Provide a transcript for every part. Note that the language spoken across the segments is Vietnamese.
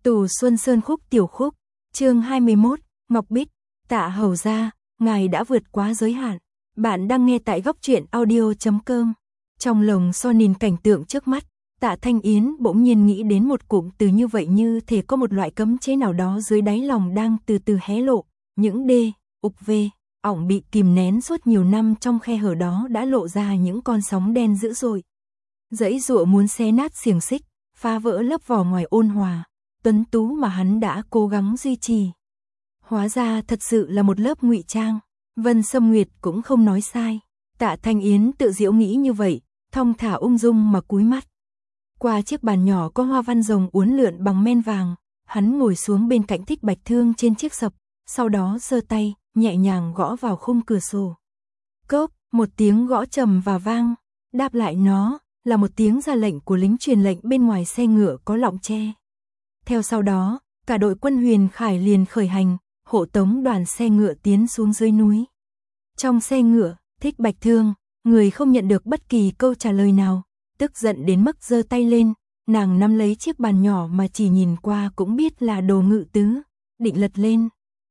Tù Xuân Sơn khúc tiểu khúc, chương 21, Ngọc Bích, Tạ Hầu gia, ngài đã vượt quá giới hạn. Bạn đang nghe tại góc truyện audio.com. Trong lồng so nhìn cảnh tượng trước mắt, Tạ Thanh Yến bỗng nhiên nghĩ đến một cụm từ như vậy, như thể có một loại cấm chế nào đó dưới đáy lòng đang từ từ hé lộ. Những đê, ục vê, ỏng bị kìm nén suốt nhiều năm trong khe hở đó đã lộ ra những con sóng đen dữ dội. Giãy giụa muốn xé nát xiềng xích, phá vỡ lớp vỏ ngoài ôn hòa, tuấn tú mà hắn đã cố gắng duy trì. Hóa ra thật sự là một lớp ngụy trang. Vân Sâm Nguyệt cũng không nói sai. Tạ Thanh Yến tự giễu nghĩ như vậy, thong thả ung dung mà cúi mắt. Qua chiếc bàn nhỏ có hoa văn rồng uốn lượn bằng men vàng, hắn ngồi xuống bên cạnh Thích Bạch Thương trên chiếc sập, sau đó giơ tay, nhẹ nhàng gõ vào khung cửa sổ. Cốc, một tiếng gõ trầm và vang, đáp lại nó là một tiếng ra lệnh của lính truyền lệnh bên ngoài xe ngựa có lọng tre. Theo sau đó, cả đội quân Huyền Khải liền khởi hành, hộ tống đoàn xe ngựa tiến xuống dưới núi. Trong xe ngựa, Thích Bạch Thương, người không nhận được bất kỳ câu trả lời nào, tức giận đến mức giơ tay lên, nàng nắm lấy chiếc bàn nhỏ mà chỉ nhìn qua cũng biết là đồ ngự tứ, định lật lên.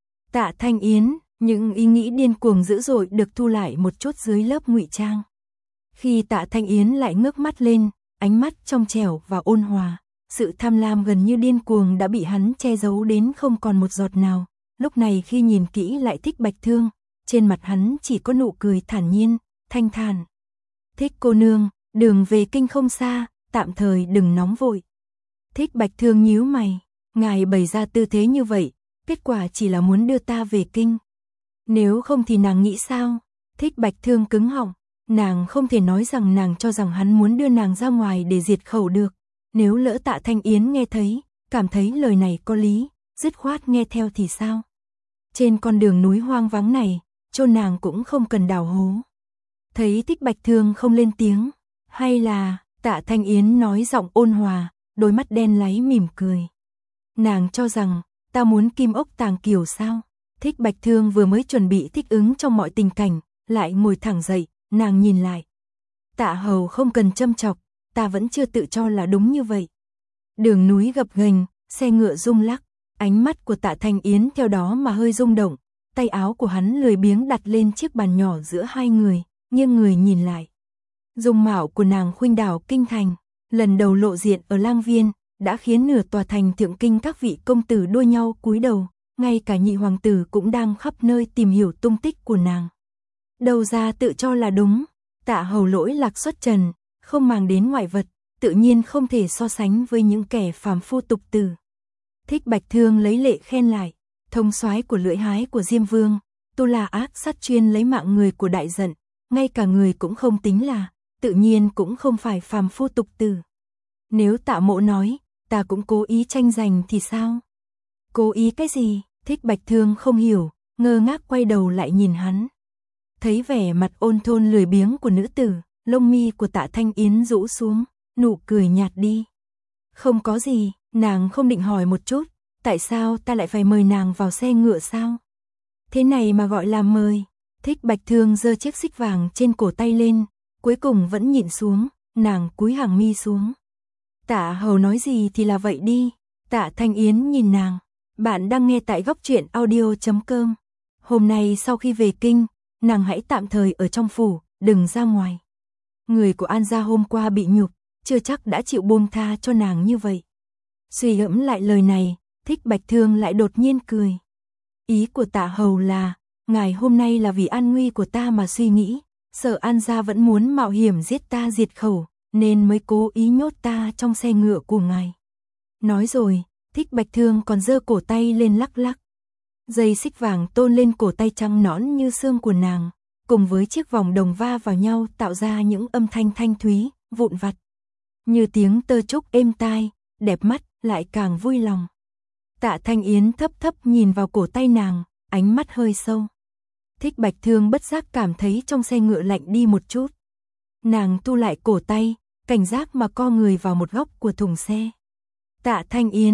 Tạ Thanh Yến, những ý nghĩ điên cuồng dữ dội được thu lại một chút dưới lớp ngụy trang. Khi Tạ Thanh Yến lại ngước mắt lên, ánh mắt trong trẻo và ôn hòa, sự tham lam gần như điên cuồng đã bị hắn che giấu đến không còn một giọt nào. Lúc này khi nhìn kỹ lại Thích Bạch Thương, trên mặt hắn chỉ có nụ cười thản nhiên, thanh thản. Thích cô nương, đường về kinh không xa, tạm thời đừng nóng vội. Thích Bạch Thương nhíu mày, ngài bày ra tư thế như vậy, kết quả chỉ là muốn đưa ta về kinh. Nếu không thì nàng nghĩ sao? Thích Bạch Thương cứng họng, nàng không thể nói rằng nàng cho rằng hắn muốn đưa nàng ra ngoài để diệt khẩu được. Nếu lỡ Tạ Thanh Yến nghe thấy, cảm thấy lời này có lý, dứt khoát nghe theo thì sao? Trên con đường núi hoang vắng này, chôn nàng cũng không cần đào hố. Thấy Thích Bạch Thương không lên tiếng, hay là, Tạ Thanh Yến nói giọng ôn hòa, đôi mắt đen láy mỉm cười. Nàng cho rằng, ta muốn kim ốc tàng kiều sao? Thích Bạch Thương vừa mới chuẩn bị thích ứng trong mọi tình cảnh, lại ngồi thẳng dậy, nàng nhìn lại. Tạ hầu không cần châm chọc, ta vẫn chưa tự cho là đúng như vậy. Đường núi gập ghềnh, xe ngựa rung lắc, ánh mắt của Tạ Thanh Yến theo đó mà hơi rung động, tay áo của hắn lười biếng đặt lên chiếc bàn nhỏ giữa hai người, nghiêng người nhìn lại. Dung mạo của nàng khuynh đảo kinh thành, lần đầu lộ diện ở Lang Viên, đã khiến nửa tòa thành thượng kinh các vị công tử đua nhau cúi đầu, ngay cả nhị hoàng tử cũng đang khắp nơi tìm hiểu tung tích của nàng. Đầu ra tự cho là đúng, Tạ hầu lỗi lạc xuất trần, không màng đến ngoại vật, tự nhiên không thể so sánh với những kẻ phàm phu tục tử. Thích Bạch Thương lấy lệ khen lại, thông soái của lưỡi hái của Diêm Vương, tu là ác sát chuyên lấy mạng người của đại dận, ngay cả người cũng không tính là, tự nhiên cũng không phải phàm phu tục tử. Nếu Tạ mộ nói, ta cũng cố ý tranh giành thì sao? Cố ý cái gì? Thích Bạch Thương không hiểu, ngơ ngác quay đầu lại nhìn hắn. Thấy vẻ mặt ôn thôn lười biếng của nữ tử, lông mi của Tạ Thanh Yến rũ xuống, nụ cười nhạt đi. Không có gì, nàng không định hỏi một chút, tại sao ta lại phải mời nàng vào xe ngựa sao? Thế này mà gọi là mời. Thích Bạch Thương giơ chiếc xích vàng trên cổ tay lên, cuối cùng vẫn nhịn xuống, nàng cúi hàng mi xuống. Tạ hầu nói gì thì là vậy đi. Tạ Thanh Yến nhìn nàng, bạn đang nghe tại góc truyện audio.com. Hôm nay sau khi về kinh, nàng hãy tạm thời ở trong phủ, đừng ra ngoài. Người của An gia hôm qua bị nhục, chưa chắc đã chịu buông tha cho nàng như vậy. Suy gẫm lại lời này, Thích Bạch Thương lại đột nhiên cười. Ý của Tạ hầu là, ngài hôm nay là vì an nguy của ta mà suy nghĩ, sợ An gia vẫn muốn mạo hiểm giết ta diệt khẩu, nên mới cố ý nhốt ta trong xe ngựa của ngài. Nói rồi, Thích Bạch Thương còn giơ cổ tay lên lắc lắc. Dây xích vàng tôn lên cổ tay trắng nõn như xương của nàng, cùng với chiếc vòng đồng va vào nhau tạo ra những âm thanh thanh thúy, vụn vặt. Như tiếng tơ trúc êm tai, đẹp mắt, lại càng vui lòng. Tạ Thanh Yến thấp thấp nhìn vào cổ tay nàng, ánh mắt hơi sâu. Thích Bạch Thương bất giác cảm thấy trong xe ngựa lạnh đi một chút. Nàng thu lại cổ tay, cảnh giác mà co người vào một góc của thùng xe. Tạ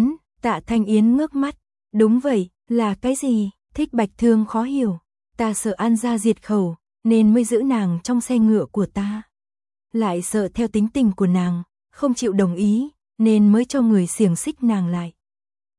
Thanh Yến ngước mắt. Đúng vậy, là cái gì? Thích Bạch Thương khó hiểu. Ta sợ An gia diệt khẩu, nên mới giữ nàng trong xe ngựa của ta. Lại sợ theo tính tình của nàng, không chịu đồng ý, nên mới cho người xiềng xích nàng lại.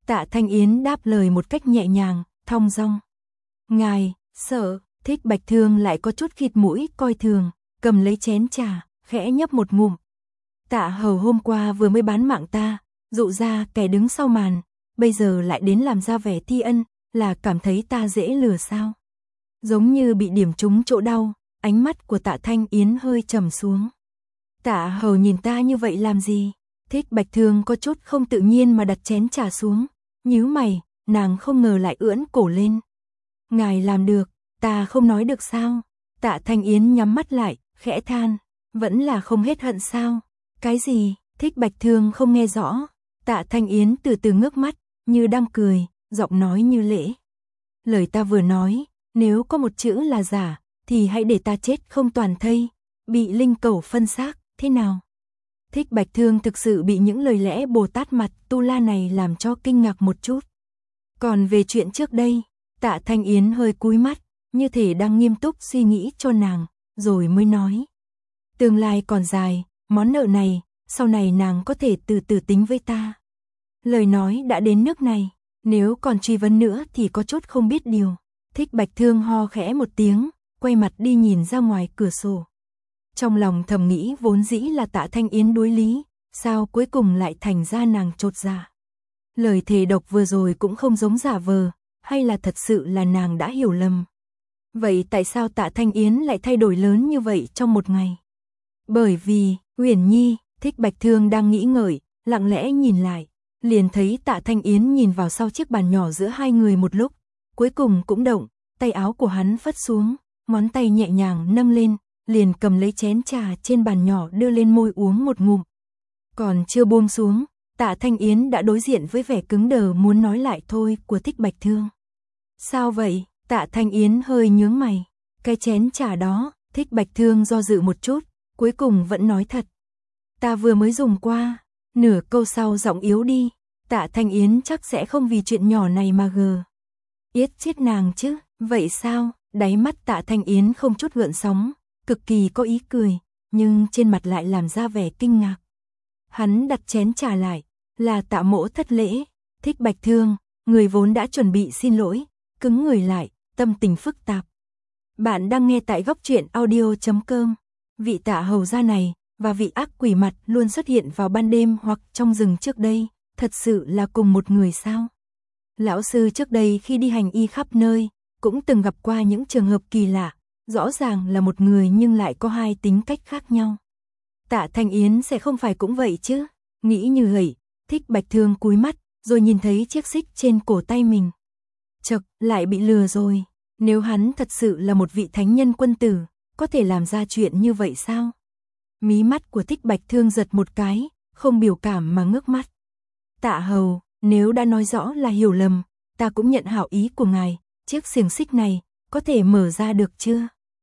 Tạ Thanh Yến đáp lời một cách nhẹ nhàng, thong dong. Ngài, sợ, Thích Bạch Thương lại có chút khịt mũi coi thường, cầm lấy chén trà, khẽ nhấp một ngụm. Tạ Hầu hôm qua vừa mới bán mạng ta, dụ ra kẻ đứng sau màn, bây giờ lại đến làm ra vẻ thi ân, là cảm thấy ta dễ lừa sao? Giống như bị điểm trúng chỗ đau, ánh mắt của Tạ Thanh Yến hơi trầm xuống. Tạ Hầu nhìn ta như vậy làm gì? Thích Bạch Thương có chút không tự nhiên mà đặt chén trà xuống, nhíu mày, nàng không ngờ lại ưỡn cổ lên. Ngài làm được, ta không nói được sao? Tạ Thanh Yến nhắm mắt lại, khẽ than, vẫn là không hết hận sao? Cái gì? Thích Bạch Thương không nghe rõ. Tạ Thanh Yến từ từ ngước mắt, như đang cười, giọng nói như lễ. Lời ta vừa nói, nếu có một chữ là giả, thì hãy để ta chết không toàn thây, bị linh cẩu phân xác, thế nào? Thích Bạch Thương thực sự bị những lời lẽ Bồ Tát mặt tu la này làm cho kinh ngạc một chút. Còn về chuyện trước đây, Tạ Thanh Yến hơi cúi mắt, như thể đang nghiêm túc suy nghĩ cho nàng, rồi mới nói. Tương lai còn dài, món nợ này, sau này nàng có thể từ từ tính với ta. Lời nói đã đến nước này, nếu còn truy vấn nữa thì có chút không biết điều. Thích Bạch Thương ho khẽ một tiếng, quay mặt đi nhìn ra ngoài cửa sổ. Trong lòng thầm nghĩ vốn dĩ là Tạ Thanh Yến đối lý, sao cuối cùng lại thành ra nàng chột dạ. Lời thề độc vừa rồi cũng không giống giả vờ, hay là thật sự là nàng đã hiểu lầm. Vậy tại sao Tạ Thanh Yến lại thay đổi lớn như vậy trong một ngày? Bởi vì, Uyển Nhi, Thích Bạch Thương đang nghĩ ngợi, lặng lẽ nhìn lại, liền thấy Tạ Thanh Yến nhìn vào sau chiếc bàn nhỏ giữa hai người một lúc, cuối cùng cũng động, tay áo của hắn phất xuống, ngón tay nhẹ nhàng nâng lên, liền cầm lấy chén trà trên bàn nhỏ đưa lên môi uống một ngụm. Còn chưa buông xuống, Tạ Thanh Yến đã đối diện với vẻ cứng đờ muốn nói lại thôi của Thích Bạch Thương. Sao vậy? Tạ Thanh Yến hơi nhướng mày. Cái chén trà đó, Thích Bạch Thương do dự một chút, cuối cùng vẫn nói thật. Ta vừa mới dùng qua. Nửa câu sau giọng yếu đi. Tạ Thanh Yến chắc sẽ không vì chuyện nhỏ này mà gờ. Yết chết nàng chứ, vậy sao? Đáy mắt Tạ Thanh Yến không chút gợn sóng, cực kỳ có ý cười, nhưng trên mặt lại làm ra vẻ kinh ngạc. Hắn đặt chén trà lại, là Tạ mỗ thất lễ. Thích Bạch Thương, người vốn đã chuẩn bị xin lỗi, cứng người lại, tâm tình phức tạp. Bạn đang nghe tại góc truyện audio.com. Vị Tạ hầu gia này, và vị ác quỷ mặt luôn xuất hiện vào ban đêm hoặc trong rừng trước đây, thật sự là cùng một người sao? Lão sư trước đây khi đi hành y khắp nơi, cũng từng gặp qua những trường hợp kỳ lạ, rõ ràng là một người nhưng lại có hai tính cách khác nhau. Tạ Thanh Yến sẽ không phải cũng vậy chứ? Nghĩ như vậy, Thích Bạch Thương cúi mắt, rồi nhìn thấy chiếc xích trên cổ tay mình. Chậc, lại bị lừa rồi. Nếu hắn thật sự là một vị thánh nhân quân tử, có thể làm ra chuyện như vậy sao? Mí mắt của Thích Bạch Thương giật một cái, không biểu cảm mà ngước mắt. Tạ hầu, nếu đã nói rõ là hiểu lầm, ta cũng nhận hảo ý của ngài, chiếc xiềng xích này, có thể mở ra được chưa?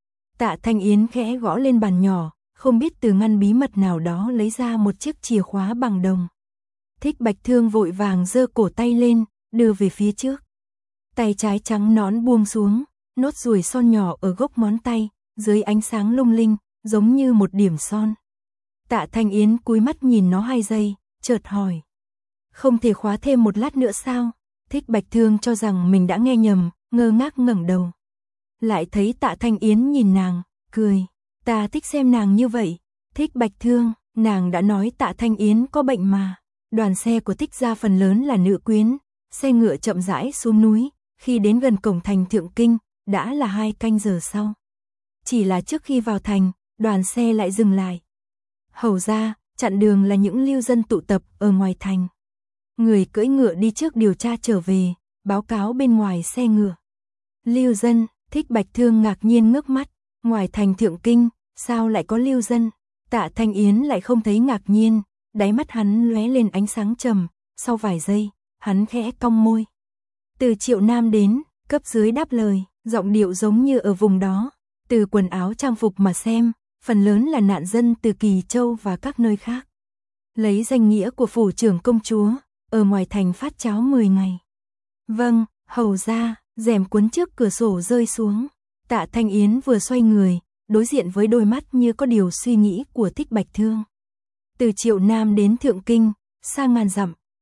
Tạ Thanh Yến khẽ gõ lên bàn nhỏ, không biết từ ngăn bí mật nào đó lấy ra một chiếc chìa khóa bằng đồng. Thích Bạch Thương vội vàng giơ cổ tay lên, đưa về phía trước. Tay trái trắng nõn buông xuống, nốt ruồi son nhỏ ở gốc ngón tay, dưới ánh sáng lung linh, giống như một điểm son. Tạ Thanh Yến cúi mắt nhìn nó 2 giây, chợt hỏi. Không thể khóa thêm một lát nữa sao? Thích Bạch Thương cho rằng mình đã nghe nhầm, ngơ ngác ngẩng đầu. Lại thấy Tạ Thanh Yến nhìn nàng, cười. Ta thích xem nàng như vậy. Thích Bạch Thương, nàng đã nói Tạ Thanh Yến có bệnh mà. Đoàn xe của Thích gia phần lớn là nữ quyến, xe ngựa chậm rãi xuống núi, khi đến gần cổng thành Thượng Kinh, đã là 2 canh giờ sau. Chỉ là trước khi vào thành, đoàn xe lại dừng lại. Hầu ra, chặn đường là những lưu dân tụ tập ở ngoài thành. Người cưỡi ngựa đi trước điều tra trở về, báo cáo bên ngoài xe ngựa. Lưu dân, Thích Bạch Thương ngạc nhiên ngước mắt, ngoài thành Thượng Kinh, sao lại có lưu dân? Tạ Thanh Yến lại không thấy ngạc nhiên, đáy mắt hắn lóe lên ánh sáng trầm, sau vài giây, hắn khẽ cong môi. Từ Triệu Nam đến, cấp dưới đáp lời, giọng điệu giống như ở vùng đó, từ quần áo trang phục mà xem, phần lớn là nạn dân từ Kỳ Châu và các nơi khác. Lấy danh nghĩa của phủ trưởng công chúa, ở ngoài thành phát cháo 10 ngày. Vâng, hầu ra, rèm cuốn trước cửa sổ rơi xuống. Tạ Thanh Yến vừa xoay người, đối diện với đôi mắt như có điều suy nghĩ của Thích Bạch Thương. Từ Triệu Nam đến Thượng Kinh, xa ngàn dặm,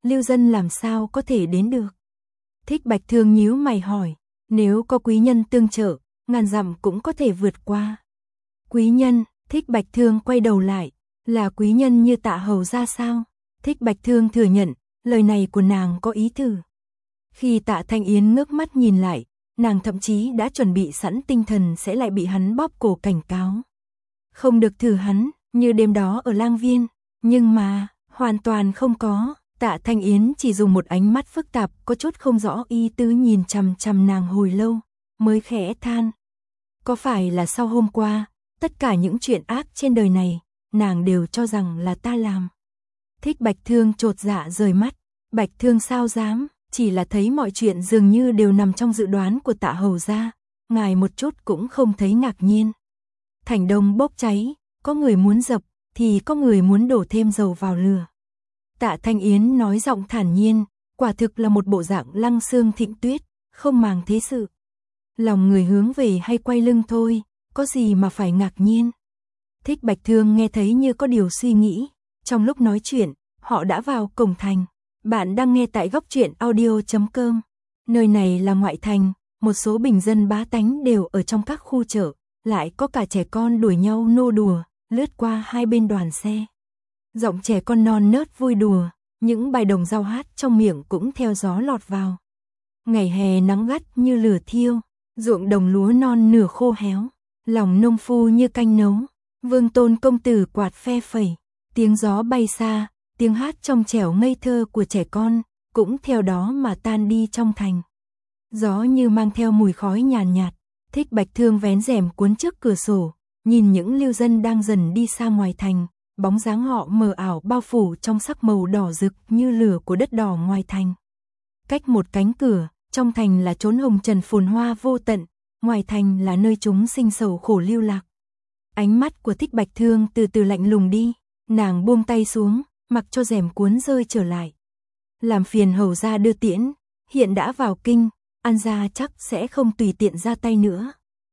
lưu dân làm sao có thể đến được. Thích Bạch Thương nhíu mày hỏi, nếu có quý nhân tương trợ, ngàn dặm cũng có thể vượt qua. Quý nhân, Thích Bạch Thương quay đầu lại, là quý nhân như Tạ hầu ra sao? Thích Bạch Thương thừa nhận, lời này của nàng có ý thử. Khi Tạ Thanh Yến ngước mắt nhìn lại, nàng thậm chí đã chuẩn bị sẵn tinh thần sẽ lại bị hắn bóp cổ cảnh cáo. Không được thử hắn, như đêm đó ở Lang Viên, nhưng mà, hoàn toàn không có. Tạ Thanh Yến chỉ dùng một ánh mắt phức tạp, có chút không rõ ý tứ nhìn chằm chằm nàng hồi lâu, mới khẽ than. Có phải là sau hôm qua, tất cả những chuyện ác trên đời này, nàng đều cho rằng là ta làm. Thích Bạch Thương chột dạ rời mắt, Bạch Thương sao dám, chỉ là thấy mọi chuyện dường như đều nằm trong dự đoán của Tạ hầu gia, ngài một chút cũng không thấy ngạc nhiên. Thành Đông bốc cháy, có người muốn dập, thì có người muốn đổ thêm dầu vào lửa. Tạ Thanh Yến nói giọng thản nhiên, quả thực là một bộ dạng Lăng Xương Thịnh Tuyết, không màng thế sự. Lòng người hướng về hay quay lưng thôi, có gì mà phải ngạc nhiên. Thích Bạch Thương nghe thấy như có điều suy nghĩ, trong lúc nói chuyện, họ đã vào cổng thành. Bạn đang nghe tại Góc Truyện Audio.com. Nơi này là ngoại thành, một số bình dân bá tánh đều ở trong các khu chợ, lại có cả trẻ con đuổi nhau nô đùa, lướt qua hai bên đoàn xe. Giọng trẻ con non nớt vui đùa, những bài đồng dao hát trong miệng cũng theo gió lọt vào. Ngày hè nắng gắt như lửa thiêu, ruộng đồng lúa non nửa khô héo, lòng nông phu như canh nấu, Vương Tôn công tử quạt phe phẩy, tiếng gió bay xa, tiếng hát trong trẻo ngây thơ của trẻ con, cũng theo đó mà tan đi trong thành. Gió như mang theo mùi khói nhàn nhạt, Thích Bạch Thương vén rèm cuốn trước cửa sổ, nhìn những lưu dân đang dần đi xa ngoài thành, bóng dáng họ mờ ảo bao phủ trong sắc màu đỏ rực như lửa của đất đỏ ngoài thành. Cách một cánh cửa, trong thành là chốn hồng trần phồn hoa vô tận, ngoài thành là nơi chúng sinh sầu khổ lưu lạc. Ánh mắt của Thích Bạch Thương từ từ lạnh lùng đi, nàng buông tay xuống, mặc cho rèm cuốn rơi trở lại. Làm phiền hầu gia đưa tiễn, hiện đã vào kinh, An gia chắc sẽ không tùy tiện ra tay nữa.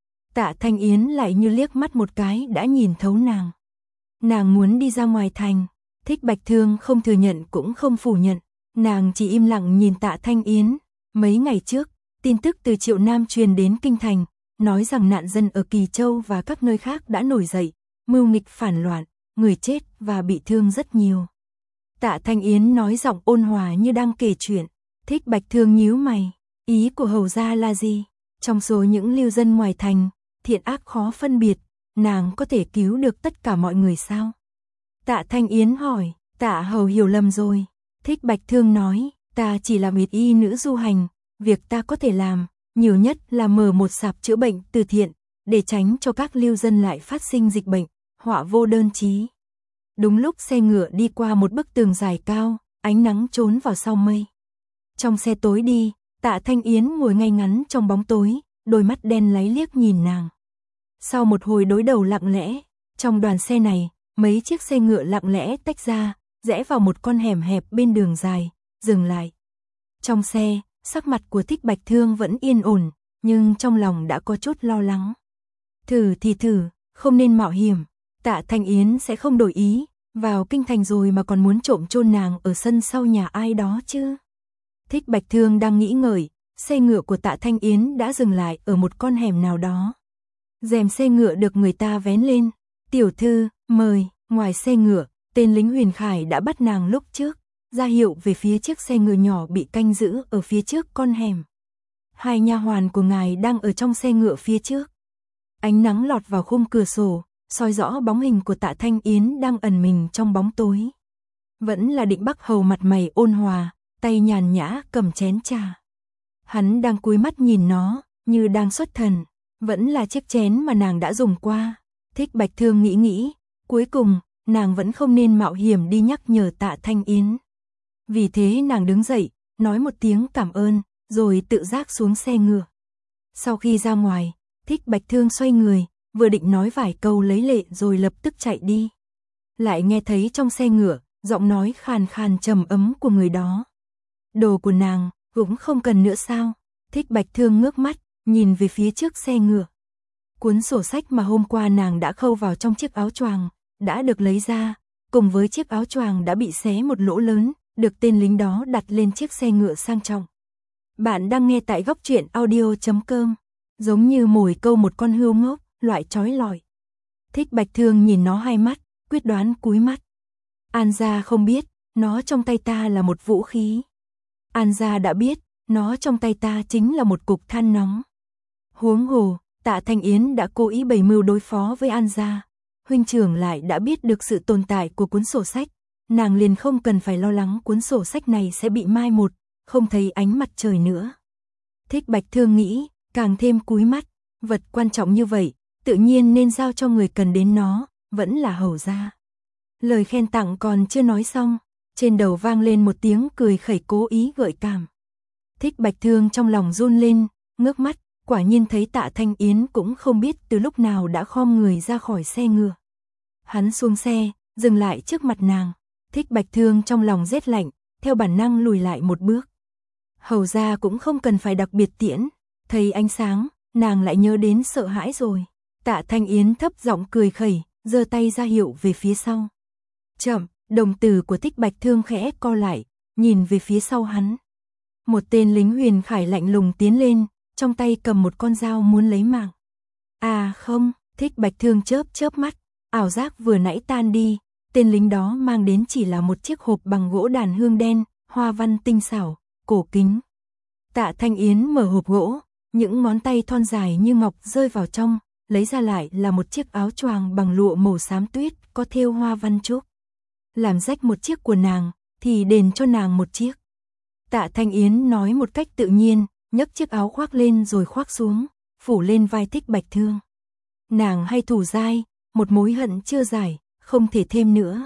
Tạ Thanh Yến lại như liếc mắt một cái đã nhìn thấu nàng. Nàng muốn đi ra ngoài thành, Thích Bạch Thương không thừa nhận cũng không phủ nhận, nàng chỉ im lặng nhìn Tạ Thanh Yến. Mấy ngày trước, tin tức từ Triệu Nam truyền đến kinh thành, nói rằng nạn dân ở Kỳ Châu và các nơi khác đã nổi dậy, mưu nghịch phản loạn, người chết và bị thương rất nhiều. Tạ Thanh Yến nói giọng ôn hòa như đang kể chuyện. Thích Bạch Thương nhíu mày, ý của hầu gia là gì? Trong số những lưu dân ngoài thành, thiện ác khó phân biệt, nàng có thể cứu được tất cả mọi người sao? Tạ Thanh Yến hỏi, Tạ hầu hiểu lầm rồi. Thích Bạch Thương nói, ta chỉ là một y nữ du hành, việc ta có thể làm, nhiều nhất là mở một sạp chữa bệnh từ thiện, để tránh cho các lưu dân lại phát sinh dịch bệnh, họa vô đơn chí. Đúng lúc xe ngựa đi qua một bức tường dài cao, ánh nắng trốn vào sau mây. Trong xe tối đi, Tạ Thanh Yến ngồi ngay ngắn trong bóng tối, đôi mắt đen láy liếc nhìn nàng. Sau một hồi đối đầu lặng lẽ, trong đoàn xe này, mấy chiếc xe ngựa lặng lẽ tách ra, rẽ vào một con hẻm hẹp bên đường dài, dừng lại. Trong xe, sắc mặt của Thích Bạch Thương vẫn yên ổn, nhưng trong lòng đã có chút lo lắng. Thử thì thử, không nên mạo hiểm, Tạ Thanh Yến sẽ không đổi ý, vào kinh thành rồi mà còn muốn trộm chôn nàng ở sân sau nhà ai đó chứ. Thích Bạch Thương đang nghĩ ngợi, xe ngựa của Tạ Thanh Yến đã dừng lại ở một con hẻm nào đó. Rèm xe ngựa được người ta vén lên, tiểu thư, mời. Ngoài xe ngựa, tên lính Huyền Khải đã bắt nàng lúc trước, ra hiệu về phía chiếc xe ngựa nhỏ bị canh giữ ở phía trước con hẻm. Hai nha hoàn của ngài đang ở trong xe ngựa phía trước. Ánh nắng lọt vào khung cửa sổ, soi rõ bóng hình của Tạ Thanh Yến đang ẩn mình trong bóng tối. Vẫn là Định Bắc hầu mặt mày ôn hòa, tay nhàn nhã cầm chén trà. Hắn đang cúi mắt nhìn nó, như đang xuất thần, vẫn là chiếc chén mà nàng đã dùng qua. Thích Bạch Thương nghĩ, cuối cùng, nàng vẫn không nên mạo hiểm đi nhắc nhở Tạ Thanh Yến. Vì thế nàng đứng dậy, nói một tiếng cảm ơn, rồi tự giác xuống xe ngựa. Sau khi ra ngoài, Thích Bạch Thương xoay người, vừa định nói vài câu lấy lệ rồi lập tức chạy đi. Lại nghe thấy trong xe ngựa, giọng nói khàn khàn trầm ấm của người đó. Đồ của nàng, cũng không cần nữa sao? Thích Bạch Thương ngước mắt, nhìn về phía trước xe ngựa. Cuốn sổ sách mà hôm qua nàng đã khâu vào trong chiếc áo choàng đã được lấy ra, cùng với chiếc áo choàng đã bị xé một lỗ lớn, được tên lính đó đặt lên chiếc xe ngựa sang trọng. Bạn đang nghe tại góc truyện audio.com. Giống như mồi câu một con hươu ngốc, loại chói lọi. Thích Bạch Thương nhìn nó hai mắt, quyết đoán cúi mắt. An gia không biết, nó trong tay ta là một vũ khí. An gia đã biết, nó trong tay ta chính là một cục than nóng. Huống hồ, Tạ Thanh Yến đã cố ý bày mưu đối phó với An gia. Huynh trưởng lại đã biết được sự tồn tại của cuốn sổ sách. Nàng liền không cần phải lo lắng cuốn sổ sách này sẽ bị mai một, không thấy ánh mặt trời nữa. Thích Bạch Thương nghĩ, càng thêm cúi mắt, vật quan trọng như vậy, tự nhiên nên giao cho người cần đến nó, vẫn là Hầu gia. Lời khen tặng còn chưa nói xong, trên đầu vang lên một tiếng cười khẩy cố ý gợi cảm. Thích Bạch Thương trong lòng run lên, ngước mắt, quả nhiên thấy Tạ Thanh Yến cũng không biết từ lúc nào đã khom người ra khỏi xe ngựa. Hắn xuống xe, dừng lại trước mặt nàng. Thích Bạch Thương trong lòng rét lạnh, theo bản năng lùi lại một bước. Hầu gia cũng không cần phải đặc biệt tiễn, thấy ánh sáng, nàng lại nhớ đến sợ hãi rồi. Tạ Thanh Yến thấp giọng cười khẩy, giơ tay ra hiệu về phía sau. Chậm, đồng tử của Thích Bạch Thương khẽ co lại, nhìn về phía sau hắn. Một tên lính Huyền Khải lạnh lùng tiến lên, trong tay cầm một con dao muốn lấy mạng. À không, Thích Bạch Thương chớp mắt, ảo giác vừa nãy tan đi, tên lính đó mang đến chỉ là một chiếc hộp bằng gỗ đàn hương đen, hoa văn tinh xảo, cổ kính. Tạ Thanh Yến mở hộp gỗ, những ngón tay thon dài như ngọc rơi vào trong, lấy ra lại là một chiếc áo choàng bằng lụa màu xám tuyết, có thêu hoa văn trúc. Làm rách một chiếc của nàng, thì đền cho nàng một chiếc. Tạ Thanh Yến nói một cách tự nhiên, nhấc chiếc áo khoác lên rồi khoác xuống, phủ lên vai Thích Bạch Thương. Nàng hay thủ dai, một mối hận chưa giải, không thể thêm nữa.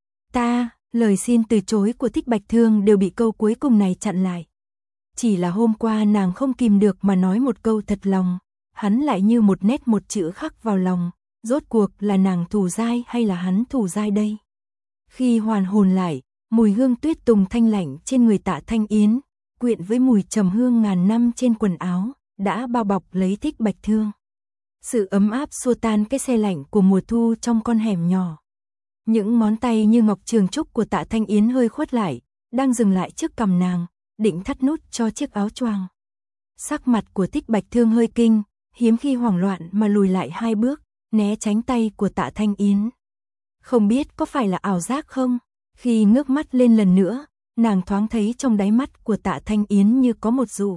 Lời xin từ chối của Thích Bạch Thương đều bị câu cuối cùng này chặn lại. Chỉ là hôm qua nàng không kìm được mà nói một câu thật lòng, hắn lại như một nét một chữ khắc vào lòng, rốt cuộc là nàng thủ dai hay là hắn thủ dai đây? Khi hoàn hồn lại, mùi hương tuyết tùng thanh lạnh trên người Tạ Thanh Yến, quyện với mùi trầm hương ngàn năm trên quần áo, đã bao bọc lấy Thích Bạch Thương. Sự ấm áp xua tan cái se lạnh của mùa thu trong con hẻm nhỏ. Những ngón tay như ngọc trường trúc của Tạ Thanh Yến hơi khuất lại, đang dừng lại trước cằm nàng, định thắt nút cho chiếc áo choàng. Sắc mặt của Thích Bạch Thương hơi kinh, hiếm khi hoảng loạn mà lùi lại hai bước, né tránh tay của Tạ Thanh Yến. Không biết có phải là ảo giác không? Khi ngước mắt lên lần nữa, nàng thoáng thấy trong đáy mắt của Tạ Thanh Yến như có một dụ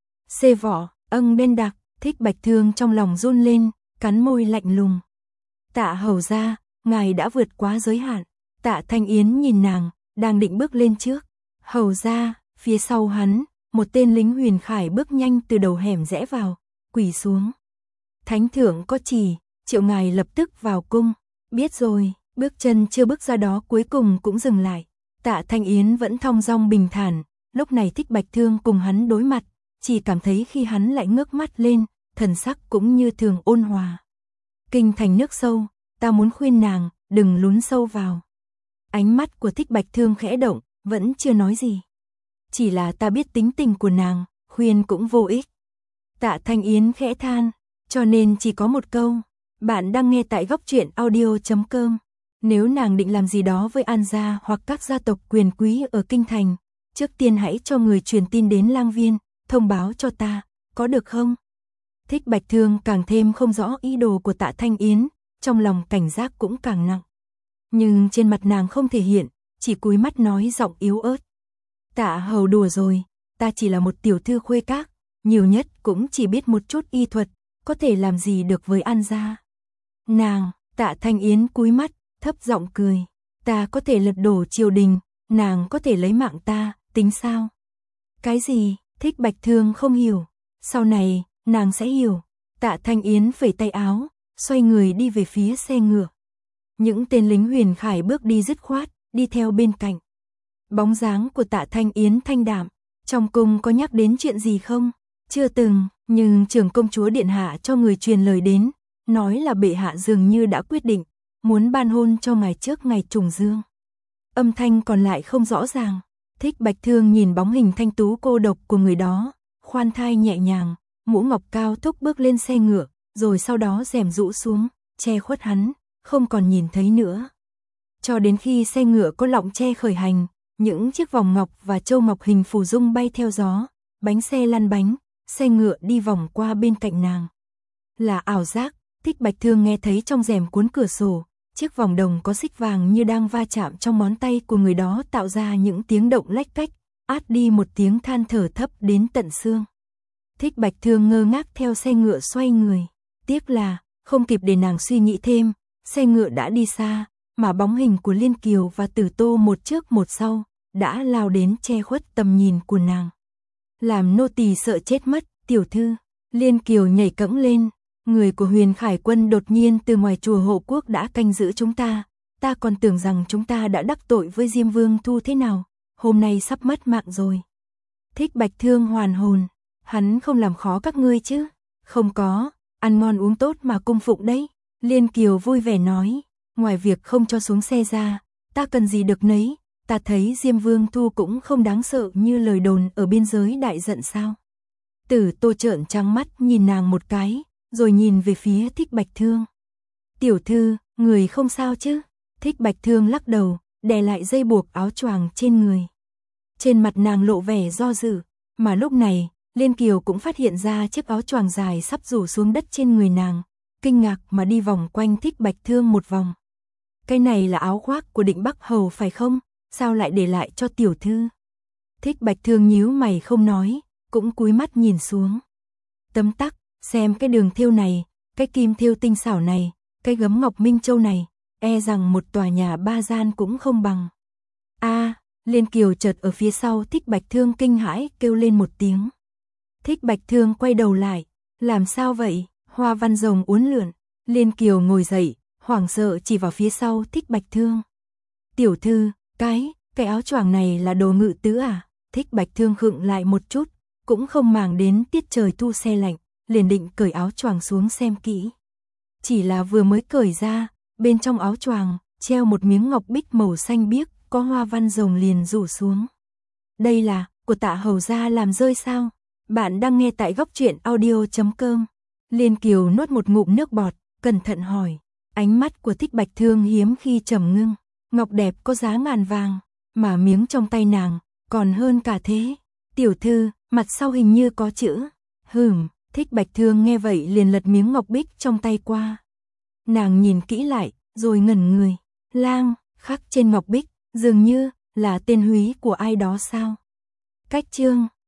xê vỏ, âng đen đặc. Thích Bạch Thương trong lòng run lên, cắn môi lạnh lùng. Tạ hầu gia, ngài đã vượt quá giới hạn. Tạ Thanh Yến nhìn nàng, đang định bước lên trước. Hầu gia, phía sau hắn, một tên lính Huyền Khải bước nhanh từ đầu hẻm rẽ vào, quỳ xuống. Thánh thượng có chỉ, triệu ngài lập tức vào cung. Biết rồi, bước chân chưa bước ra đó cuối cùng cũng dừng lại. Tạ Thanh Yến vẫn thong dong bình thản, lúc này Thích Bạch Thương cùng hắn đối mặt, chỉ cảm thấy khi hắn lại ngước mắt lên, thần sắc cũng như thường ôn hòa. Kinh thành nước sâu, ta muốn khuyên nàng, đừng lún sâu vào. Ánh mắt của Thích Bạch Thương khẽ động, vẫn chưa nói gì. Chỉ là ta biết tính tình của nàng, khuyên cũng vô ích. Tạ Thanh Yến khẽ than, cho nên chỉ có một câu. Bạn đang nghe tại góc truyện audio.com. Nếu nàng định làm gì đó với An gia hoặc các gia tộc quyền quý ở kinh thành, trước tiên hãy cho người truyền tin đến Lang Viên, thông báo cho ta, có được không? Thích Bạch Thương càng thêm không rõ ý đồ của Tạ Thanh Yến, trong lòng cảnh giác cũng càng nặng. Nhưng trên mặt nàng không thể hiện, chỉ cúi mắt nói giọng yếu ớt. Tạ hầu đùa rồi, ta chỉ là một tiểu thư khuê các, nhiều nhất cũng chỉ biết một chút y thuật, có thể làm gì được với An gia. Nàng, Tạ Thanh Yến cúi mắt, thấp giọng cười. Ta có thể lật đổ triều đình, nàng có thể lấy mạng ta, tính sao? Cái gì? Thích Bạch Thương không hiểu. Sau này, nàng sẽ hiểu. Tạ Thanh Yến phẩy tay áo, xoay người đi về phía xe ngựa. Những tên lính Huyền Khải bước đi dứt khoát, đi theo bên cạnh. Bóng dáng của Tạ Thanh Yến thanh đạm. Trong cung có nhắc đến chuyện gì không? Chưa từng, nhưng trưởng công chúa điện hạ cho người truyền lời đến, nói là bệ hạ dường như đã quyết định, muốn ban hôn cho ngài trước ngày trùng dương. Âm thanh còn lại không rõ ràng. Thích Bạch Thương nhìn bóng hình thanh tú cô độc của người đó, khoan thai nhẹ nhàng, mũ ngọc cao thúc bước lên xe ngựa, rồi sau đó rèm rũ xuống, che khuất hắn, không còn nhìn thấy nữa. Cho đến khi xe ngựa có lọng che khởi hành, những chiếc vòng ngọc và châu ngọc hình phù dung bay theo gió, bánh xe lăn bánh, xe ngựa đi vòng qua bên cạnh nàng. Là ảo giác, Thích Bạch Thương nghe thấy trong rèm cuốn cửa sổ, chiếc vòng đồng có xích vàng như đang va chạm trong ngón tay của người đó tạo ra những tiếng động lách cách, át đi một tiếng than thở thấp đến tận xương. Thích Bạch Thương ngơ ngác theo xe ngựa xoay người. Tiếc là, không kịp để nàng suy nghĩ thêm, xe ngựa đã đi xa, mà bóng hình của Liên Kiều và Tử Tô một trước một sau, đã lao đến che khuất tầm nhìn của nàng. Làm nô tỳ sợ chết mất, tiểu thư. Liên Kiều nhảy cẫng lên, người của Huyền Khải Quân đột nhiên từ ngoài chùa Hộ Quốc đã canh giữ chúng ta còn tưởng rằng chúng ta đã đắc tội với Diêm Vương Thu thế nào, hôm nay sắp mất mạng rồi. Thích Bạch Thương hoàn hồn, hắn không làm khó các ngươi chứ? Không có, ăn ngon uống tốt mà cung phụng đấy. Liên Kiều vui vẻ nói, ngoài việc không cho xuống xe ra, ta cần gì được nấy, ta thấy Diêm Vương Thu cũng không đáng sợ như lời đồn ở biên giới đại giận sao. Tử Tô trợn trắng mắt nhìn nàng một cái, rồi nhìn về phía Thích Bạch Thương. Tiểu thư, người không sao chứ? Thích Bạch Thương lắc đầu, đè lại dây buộc áo choàng trên người. Trên mặt nàng lộ vẻ do dự, mà lúc này, Liên Kiều cũng phát hiện ra chiếc áo choàng dài sắp rủ xuống đất trên người nàng, kinh ngạc mà đi vòng quanh Thích Bạch Thương một vòng. Cái này là áo khoác của Định Bắc Hầu phải không? Sao lại để lại cho tiểu thư? Thích Bạch Thương nhíu mày không nói, cũng cúi mắt nhìn xuống. Tấm tắc, xem cái đường thêu này, cái kim thêu tinh xảo này, cái gấm ngọc minh châu này, e rằng một tòa nhà 3 gian cũng không bằng. A, Liên Kiều chợt ở phía sau Thích Bạch Thương kinh hãi kêu lên một tiếng. Thích Bạch Thương quay đầu lại, làm sao vậy? Hoa văn rồng uốn lượn. Liên Kiều ngồi dậy, hoảng sợ chỉ vào phía sau Thích Bạch Thương. Tiểu thư, cái áo choàng này là đồ ngự tứ à? Thích Bạch Thương khựng lại một chút, cũng không màng đến tiết trời thu se lạnh, liền định cởi áo choàng xuống xem kỹ. Chỉ là vừa mới cởi ra, bên trong áo choàng treo một miếng ngọc bích màu xanh biếc, có hoa văn rồng liền rủ xuống. Đây là của Tạ hầu gia làm rơi sao? Bạn đang nghe tại goctruyện.audio.com. Liên Kiều nuốt một ngụm nước bọt, cẩn thận hỏi. Ánh mắt của Thích Bạch Thương hiếm khi trầm ngưng. Ngọc đẹp có giá ngàn vàng, mà miếng trong tay nàng còn hơn cả thế. Tiểu thư, mặt sau hình như có chữ. Thích Bạch Thương nghe vậy liền lật miếng ngọc bích trong tay qua. Nàng nhìn kỹ lại, rồi ngẩn người. Lang, khắc trên ngọc bích, dường như là tên húy của ai đó sao? Cách chương